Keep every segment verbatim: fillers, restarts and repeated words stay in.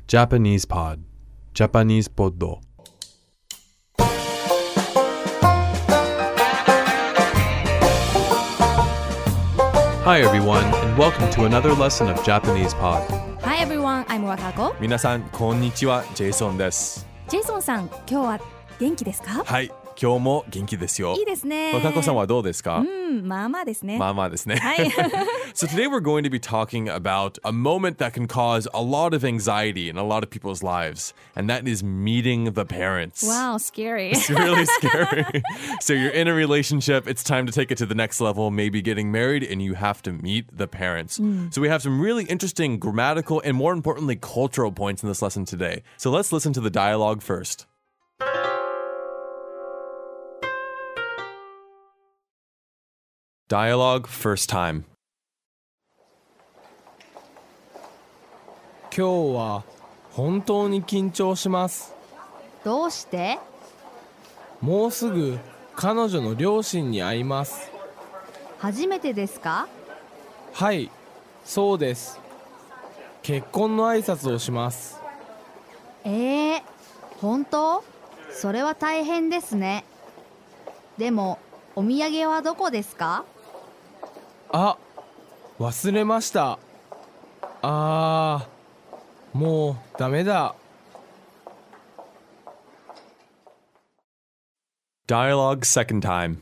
Japanese Pod Japanese Pod Hi everyone, and welcome to another lesson of Japanese Pod. Hi everyone, I'm Wakako. 皆さんこんにちは、ジェイソンです。 ジェイソンさん、今日は元気ですか？ はい、今日も元気ですよ。 いいですね。 若子さんはどうですか？ うん、まあまあですね。 まあまあですね。 はい。 So today we're going to be talking about a moment that can cause a lot of anxiety in a lot of people's lives, and that is meeting the parents. Wow, scary. It's really scary. So you're in a relationship, it's time to take it to the next level, maybe getting married, and you have to meet the parents. Mm. So we have some really interesting grammatical and more importantly, cultural points in this lesson today. So let's listen to the dialogue first. Dialogue first time. 今日は本当に緊張します。 どうして？ もうすぐ彼女の両親に会います。 初めてですか？ はい、そうです。結婚の挨拶をします。 えー、本当？それは大変ですね。でも、お土産はどこですか？ あ、忘れました。あー、もうダメだ。 Dialogue second time.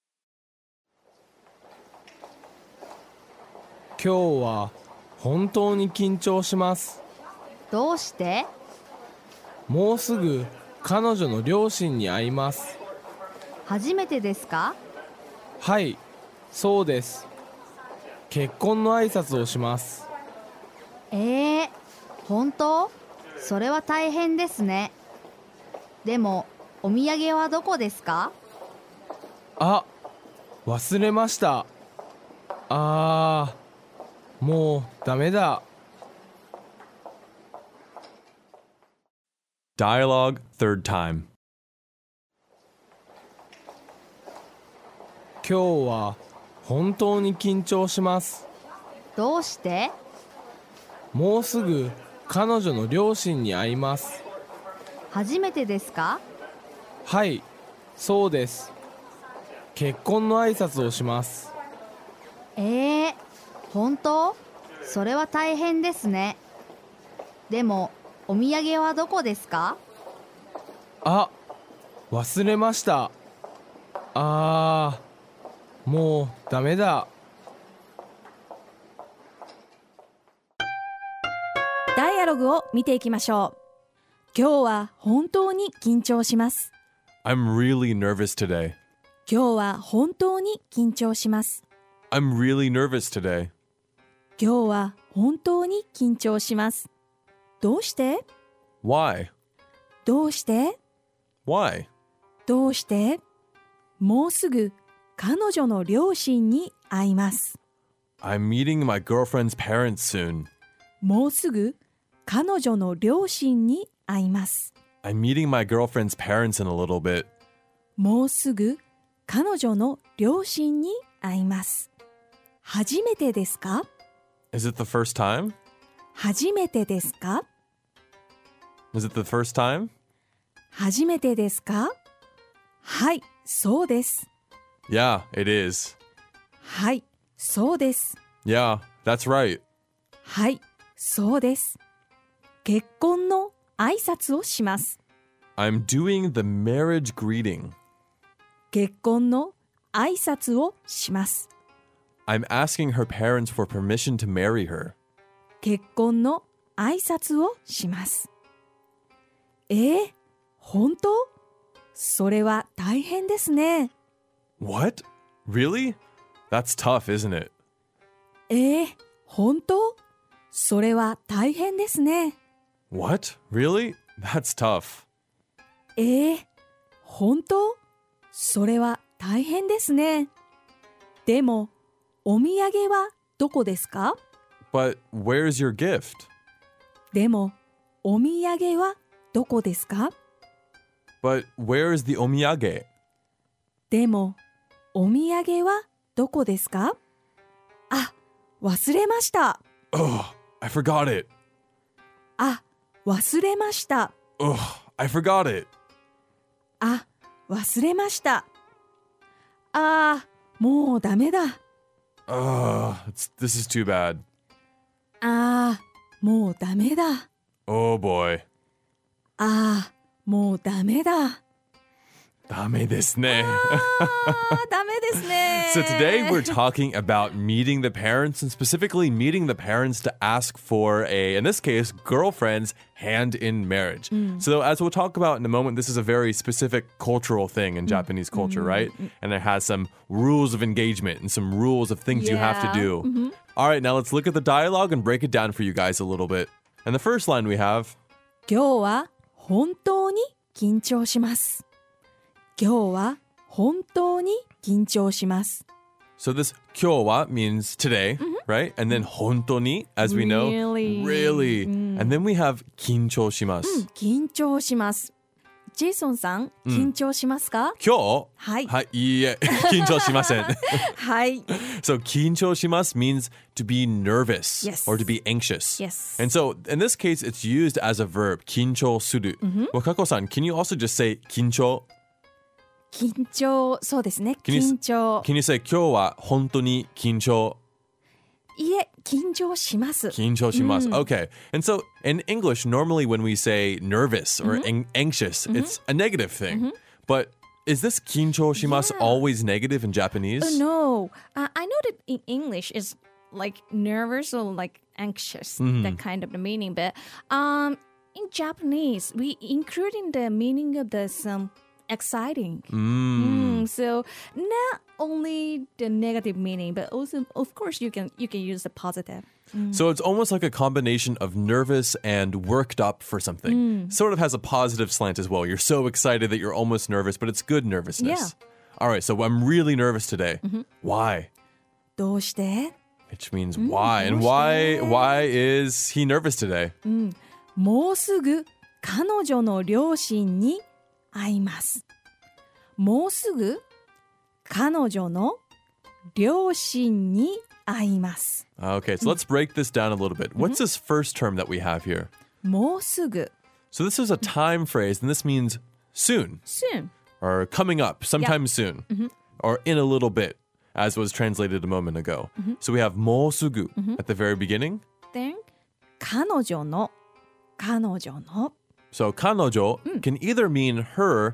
今日は本当に緊張します。 どうして？ もうすぐ彼女の両親に会います。 初めてですか？ はい、そうです。結婚の挨拶をします。 えー、本当？それは大変ですね。でも、お土産はどこですか？ あ、忘れました。あー、もうダメだ。 Dialogue third time. 今日は本当に緊張します。 どうして？ もうすぐ彼女の両親に会います。 初めてですか？ はい、そうです。結婚の挨拶をします。 えー、本当？それは大変ですね。でも、お土産はどこですか？ あ、忘れました。あー、もうダメだ。 ダイアログを見ていきましょう。今日は本当に緊張します。 I'm really nervous today. 今日は本当に緊張します。 I'm really nervous today. 今日は本当に緊張します。どうして？ Why? どうして？ Why? どうして？もうすぐ彼女の両親に会います。 I'm meeting my girlfriend's parents soon. もうすぐ彼女の両親に会います。 I'm meeting my girlfriend's parents in a little bit. もうすぐ彼女の両親に会います。初めてですか？ Is it the first time? 初めてですか？ Is it the first time? 初めてですか？はい、そうです。 Yeah, it is. はい、そうです。 Yeah, that's right. はい、そうです。結婚の挨拶をします。 I'm doing the marriage greeting. 結婚の挨拶をします。 I'm asking her parents for permission to marry her. 結婚の挨拶をします。えー、本当？それは大変ですね。 What? Really? That's tough, isn't it? えー、本当？それは大変ですね。 What? Really? That's tough. えー、本当？それは大変ですね。でも、お土産はどこですか？ But where's your gift? でも、お土産はどこですか？ But where's the omiyage? でも、お土産はどこですか？あ、忘れました。 Oh, I forgot it. あ、 忘れました。 Ugh, I forgot it. あ、忘れました。あー、もうダメだ。 Ugh, it's, this is too bad. あー、もうダメだ。 Oh boy. あー、もうダメだ。 Dame desu ne. あー、ダメですね。 So today we're talking about meeting the parents and specifically meeting the parents to ask for a, in this case, girlfriend's hand in marriage. So as we'll talk about in a moment, this is a very specific cultural thing in Japanese culture, right? And it has some rules of engagement and some rules of things you have to Yeah. do. All right, now let's look at the dialogue and break it down for you guys a little bit. And the first line we have, 今日は本当に緊張します。今日は本当に緊張します。 so this kyo wa means today, right? And then honto ni, as we know, Really? really. And then we have kinchou shimasu. 緊張します。ジェイソンさん、緊張しますか？ Kyo? はい。 はい、いいえ、緊張しません。 はい。 So 緊張します means to be nervous Yes. or to be anxious. Yes. And so in this case, it's used as a verb, 緊張する. Wakako-san, can you also just say 緊張? 緊張、そうですね。 Can you, 緊張。 can you say 今日は本当に緊張? いえ、緊張します。 緊張します. Okay. And so in English, normally when we say nervous or an- anxious, it's a negative thing. But is this 緊張します Yeah. always negative in Japanese? Oh, no. Uh, I know that in English is like nervous or like anxious, that kind of the meaning. But um, in Japanese, we including the meaning of the some exciting. Mm, so not only the negative meaning, but also, of course, you can you can use the positive. So it's almost like a combination of nervous and worked up for something. Sort of has a positive slant as well. You're so excited that you're almost nervous, but it's good nervousness. All right, so I'm really nervous today. Why? どうして？ Which means why. And why why is he nervous today? もうすぐ彼女の両親に会います。もうすぐ彼女の両親に会います。 Okay, so let's break this down a little bit. What's this first term that we have here? もうすぐ So this is a time phrase, and this means soon, soon. or coming up, sometime soon, or in a little bit, as was translated a moment ago. So we have もうすぐ at the very beginning. Then 彼女の彼女の So 彼女 can either mean her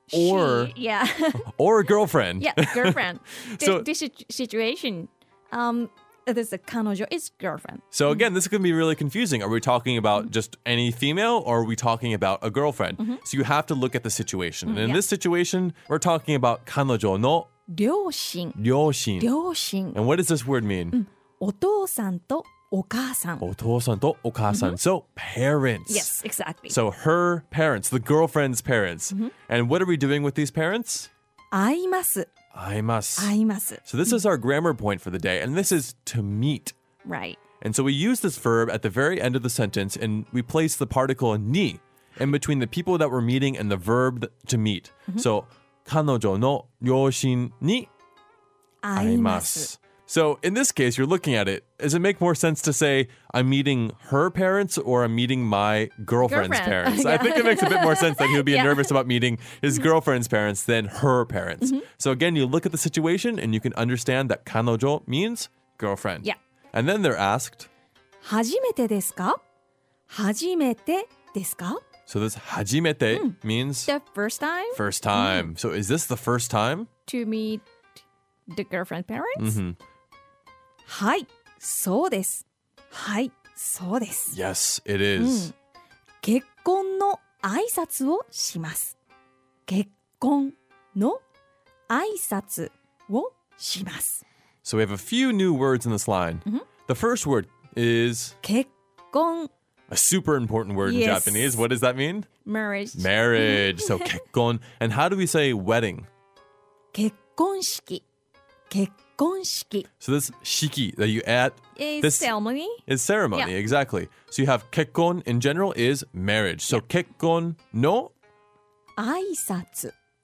or She, yeah. or a girlfriend. Yeah, girlfriend. This, So- this situ- situation, um, this is 彼女 is girlfriend. So again, this can be really confusing. Are we talking about just any female or are we talking about a girlfriend? So you have to look at the situation. And in yeah. this situation, we're talking about 彼女の両親両親. 両親 And what does this word mean? お父さんとお母さん。 お父さんとお母さん. So parents. Yes, exactly. So her parents, the girlfriend's parents. And what are we doing with these parents? 会います会います. 会います So this is our grammar point for the day. And this is to meet. Right. And so we use this verb at the very end of the sentence and we place the particle ni in between the people that we're meeting and the verb to meet. So 彼女の両親に会います So in this case, you're looking at it. Does it make more sense to say I'm meeting her parents or I'm meeting my girlfriend's Girlfriend. parents? I think it makes a bit more sense that he would be Yeah. nervous about meeting his girlfriend's parents than her parents. So again, you look at the situation and you can understand that 彼女 means girlfriend. Yeah. And then they're asked, 初めてですか初めてですか so this 初めて means The first time first time. So is this the first time? to meet the girlfriend parents? はい、そうです。はい、そうです。 Yes, it is. 結婚の挨拶をします。結婚の挨拶をします。 So we have a few new words in this line. The first word is 結婚 a super important word in Yes. Japanese. What does that mean? marriage Marriage. So 結婚. And how do we say wedding? 結婚式結婚式 So this shiki that you add is This- ceremony. is ceremony. Yeah. Exactly. So you have 結婚 in general is marriage. So 結婚の挨拶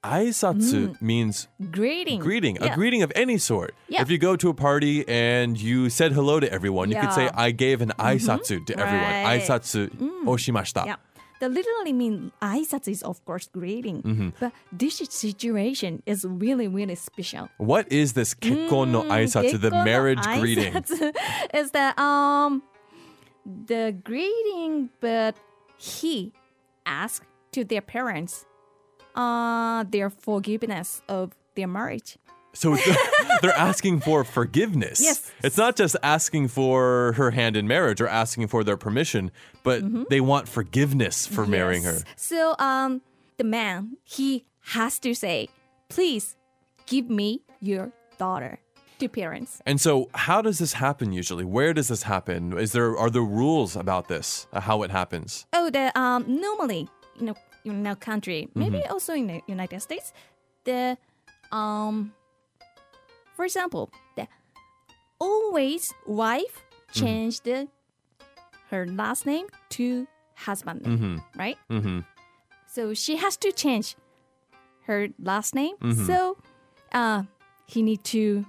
Aisatsu means Greeting. greeting, Yeah. a greeting of any sort. Yeah. If you go to a party and you said hello to everyone, you could say, Yeah. I gave an aisatsu to everyone. Right. Aisatsu oshimashita. Yeah. The literally mean aisatsu is of course greeting. Mm-hmm. But this situation is really, really special. What is this kekkon no aisatsu, the Kekkon no marriage greeting? aisatsu is that um the greeting, but he asked to their parents uh their forgiveness of their marriage. So they're asking for forgiveness. Yes. It's not just asking for her hand in marriage or asking for their permission, but they want forgiveness for marrying her. Yes. So um the man, he has to say, please give me your daughter to parents. And so how does this happen usually? Where does this happen? Is there are there rules about this, uh, how it happens? Oh, the um normally, you know, in our country, maybe also in the United States, the um for example, the always wife changed the, her last name to husband name, right? Mm-hmm. So she has to change her last name. So uh he need to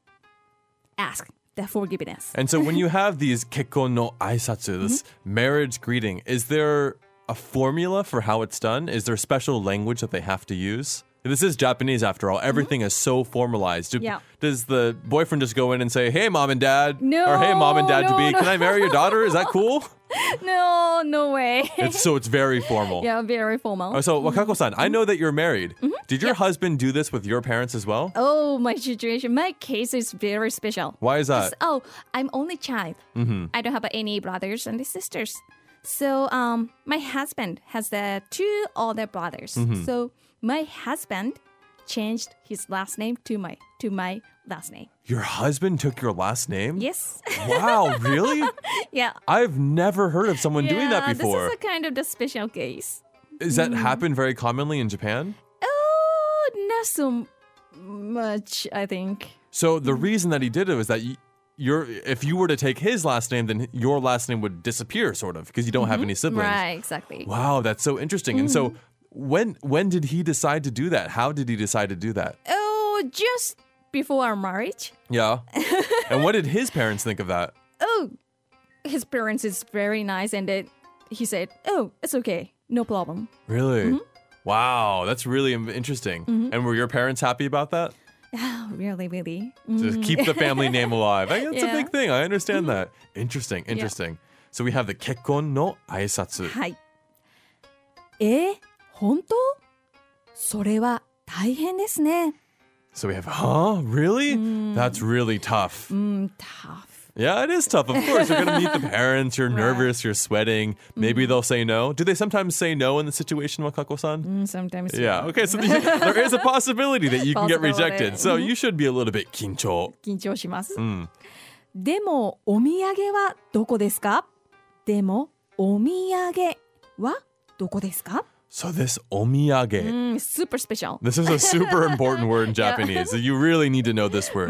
ask the forgiveness. And so when you have these kekkon no aisatsu, this marriage greeting, is there a formula for how it's done? Is there special language that they have to use? This is Japanese after all. Everything is so formalized. Do, Yeah. Does the boyfriend just go in and say, hey, mom and dad? No, Or hey, mom and dad to no, be, no. can I marry your daughter? Is that cool? No, no way. It's, so it's very formal. Yeah, very formal. Oh, so Wakako-san, I know that you're married. Did your husband do this with your parents as well? Oh, my situation, my case is very special. Why is that? Oh, I'm only child. Mm-hmm. I don't have any brothers and sisters. So um, my husband has the two older brothers. Mm-hmm. So my husband changed his last name to my to my last name. Your husband took your last name? Yes. Wow, really? Yeah. I've never heard of someone doing that Yeah, before. This is a kind of the special case. Does that happen very commonly in Japan? Oh, not so much, I think. So the reason that he did it was that y- you're, if you were to take his last name, then your last name would disappear, sort of, because you don't have any siblings. Right, exactly. Wow, that's so interesting. And so when when did he decide to do that? How did he decide to do that? Oh, just before our marriage. Yeah. And what did his parents think of that? Oh, his parents is very nice, and it, he said, "Oh, it's okay, no problem." Really? Wow, that's really im- interesting. And were your parents happy about that? Oh, really, really. To keep the family name alive. I, that's a Yeah. big thing. I understand that. Interesting, interesting. So we have the kekkon no aisatsu. はい。え、本当？それは大変ですね。 So we have, huh? Really? That's really tough. Mm, tough. Yeah, it is tough. Of course, you're going to meet the parents. You're nervous. You're sweating. Maybe they'll say no. Do they sometimes say no in the situation, Wakako-san? Mm, sometimes. Yeah. Okay. So the, there is a possibility that you can get Possibility. rejected. So you should be a little bit kincho. 緊張します。でも、お土産はどこですか？でも、お土産はどこですか？ So this omiyage. Mm, super special. This is a super important word in Japanese. So you really need to know this word.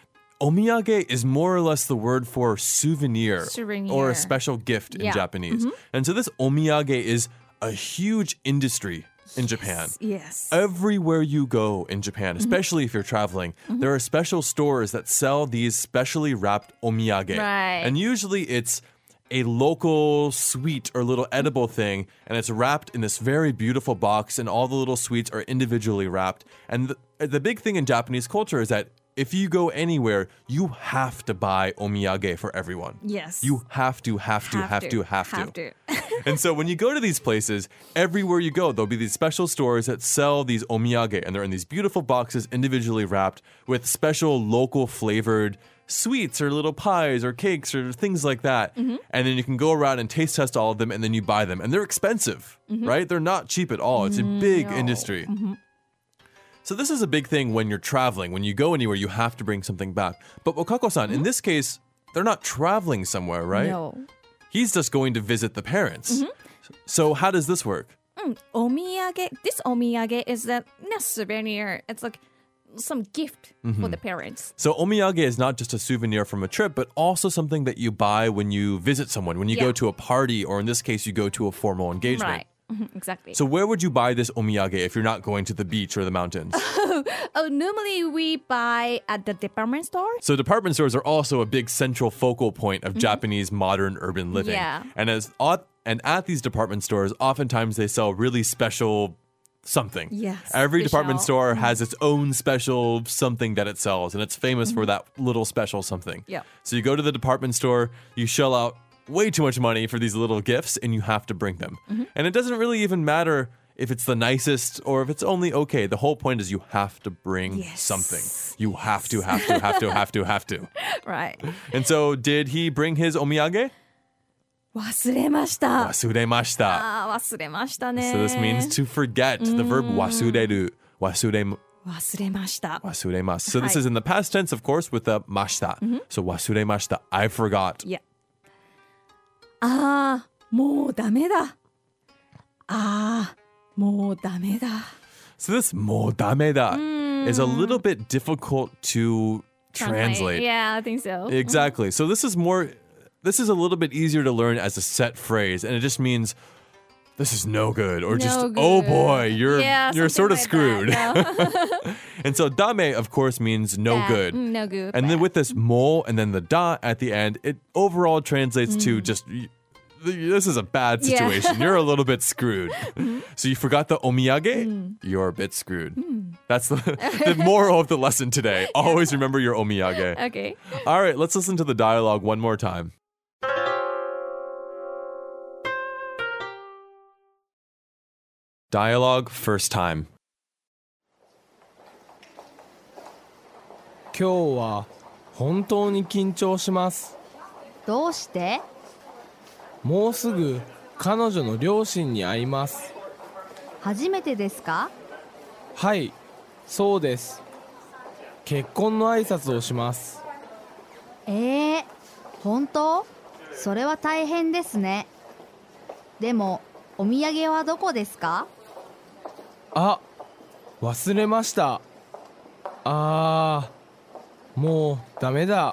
Omiyage is more or less the word for souvenir, Souvenir. or a special gift in Yeah. Japanese. And so this omiyage is a huge industry in Japan. Yes. Everywhere you go in Japan, especially if you're traveling, there are special stores that sell these specially wrapped omiyage. Right. And usually it's a local sweet or little edible thing, and it's wrapped in this very beautiful box, and all the little sweets are individually wrapped. And the, the big thing in Japanese culture is that if you go anywhere, you have to buy omiyage for everyone. Yes. You have to, have to, have, to, have to. Have to. And so when you go to these places, everywhere you go, there'll be these special stores that sell these omiyage, and they're in these beautiful boxes, individually wrapped with special local flavored sweets or little pies or cakes or things like that. And then you can go around and taste test all of them, and then you buy them. And they're expensive, right? They're not cheap at all. It's a big No. industry. So this is a big thing when you're traveling. When you go anywhere, you have to bring something back. But Wakako-san, in this case, they're not traveling somewhere, right? No. He's just going to visit the parents. So how does this work? Mm, omiyage. This omiyage is a not souvenir. It's like some gift for the parents. So omiyage is not just a souvenir from a trip, but also something that you buy when you visit someone, when you go Yeah. to a party, or in this case, you go to a formal engagement. Right. Exactly. So where would you buy this omiyage if you're not going to the beach or the mountains? Oh, normally we buy at the department store. So department stores are also a big central focal point of Japanese modern urban living. Yeah. And as and at these department stores, oftentimes they sell really special something. Yes, Every department special. store has its own special something that it sells, and it's famous for that little special something. Yeah. So you go to the department store, you shell out way too much money for these little gifts, and you have to bring them. And it doesn't really even matter if it's the nicest or if it's only okay. The whole point is you have to bring Yes. something. You have to, have to, have to, have to, have to. Right. And so did he bring his omiyage? 忘れました。 Wasuremashita. あー、忘れましたね。 So this means to forget. The verb wasureru. Wasure, 忘れました。 wasuremasu. So this Hi. is in the past tense, of course, with the mashita. So wasuremashita. I forgot. Yeah. あー、もうダメだ。あー、もうダメだ。 So this mo dameda is a little bit difficult to translate. Yeah, I think so. Exactly. So this is more, this is a little bit easier to learn as a set phrase, and it just means this is no good, or just No oh good. boy, you're Yeah, you're sort of something like screwed. that, no. And so dame, of course, means no Bad. good. Mm, no good. And then bad. with this mo and then the da at the end, it overall translates to just y- this is a bad Yeah. situation. You're a little bit screwed. So you forgot the omiyage, you're a bit screwed. That's the, the moral of the lesson today. Always remember your omiyage. Okay. All right, let's listen to the dialogue one more time. Dialogue first time. 今日は本当に緊張します。 どうして？ もうすぐ彼女の両親に会います。 初めてですか？ はい、そうです。結婚の挨拶をします。 えー、本当？それは大変ですね。でもお土産はどこですか？ あ、忘れました。あー、もうダメだ。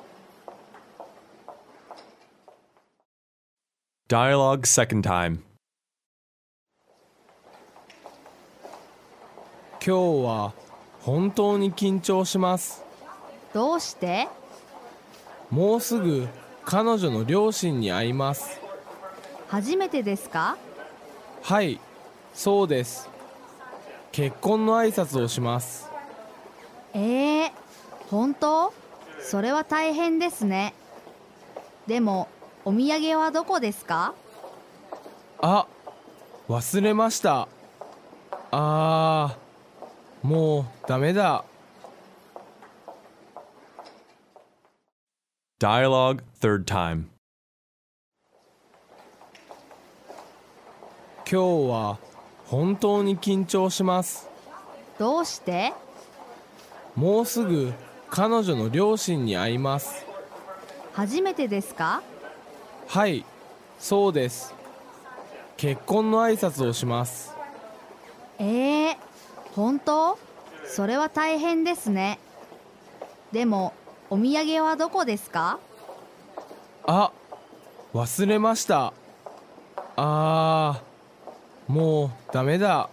Dialogue second time. 今日は本当に緊張します。 どうして？ もうすぐ彼女の両親に会います。 初めてですか？ はい、そうです。結婚の挨拶をします。 えー、本当？それは大変ですね。でもお土産はどこですか？ あ、忘れました。あー、もうダメだ。 Dialogue third time. 今日は本当に緊張します。 どうして？ もうすぐ彼女の両親に会います。 初めてですか？ はい、そうです。結婚の挨拶をします。 えー、本当？それは大変ですね。でもお土産はどこですか？ あ、忘れました。あー、もうダメだ。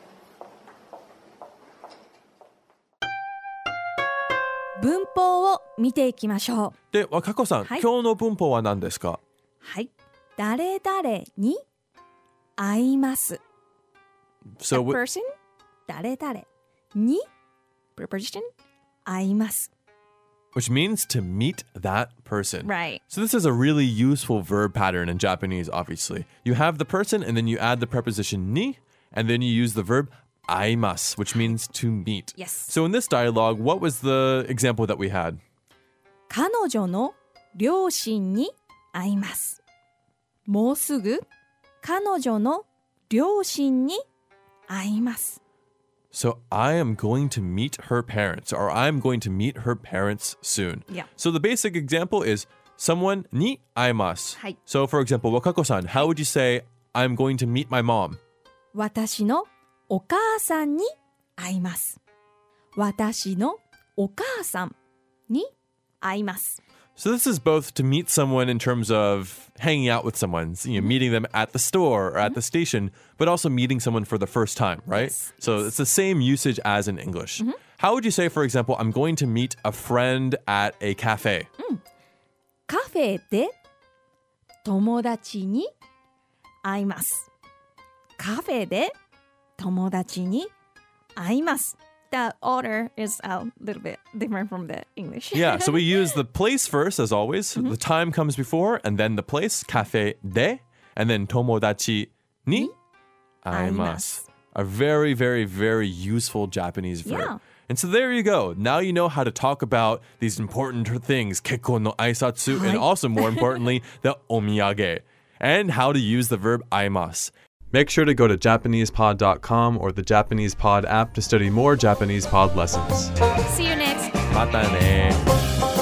文法を見ていきましょう。 で、若子さん、 はい今日の文法は何ですか？ はい。誰々に会います。 So, A wi- person 誰々に preposition 会います。 which means to meet that person. Right. So this is a really useful verb pattern in Japanese, obviously. You have the person and then you add the preposition ni, and then you use the verb aimasu, which means to meet. Yes. So in this dialogue, what was the example that we had? 彼女の両親に会います。もうすぐ彼女の両親に会います。 So I am going to meet her parents, or I'm going to meet her parents soon. Yeah. So the basic example is someone ni aimasu. はい。 So for example, Wakako-san, how would you say, I'm going to meet my mom? 私のお母さんに会います。私のお母さんに会います。 So this is both to meet someone in terms of hanging out with someone, you know, meeting them at the store or at the station, but also meeting someone for the first time, right? Yes. So it's the same usage as in English. How would you say, for example, I'm going to meet a friend at a cafe? カフェで友達に会います。カフェで友達に会います。That order is a little bit different from the English. Yeah, so we use the place first, as always. The time comes before, and then the place, cafe de, and then tomodachi ni aimasu. A very, very, very useful Japanese verb. Yeah. And so there you go. Now you know how to talk about these important things, kekkon no aisatsu, and also, more importantly, the omiyage, and how to use the verb aimasu. Make sure to go to Japanese pod dot com or the Japanese Pod app to study more Japanese Pod lessons. See you next. Mata ne.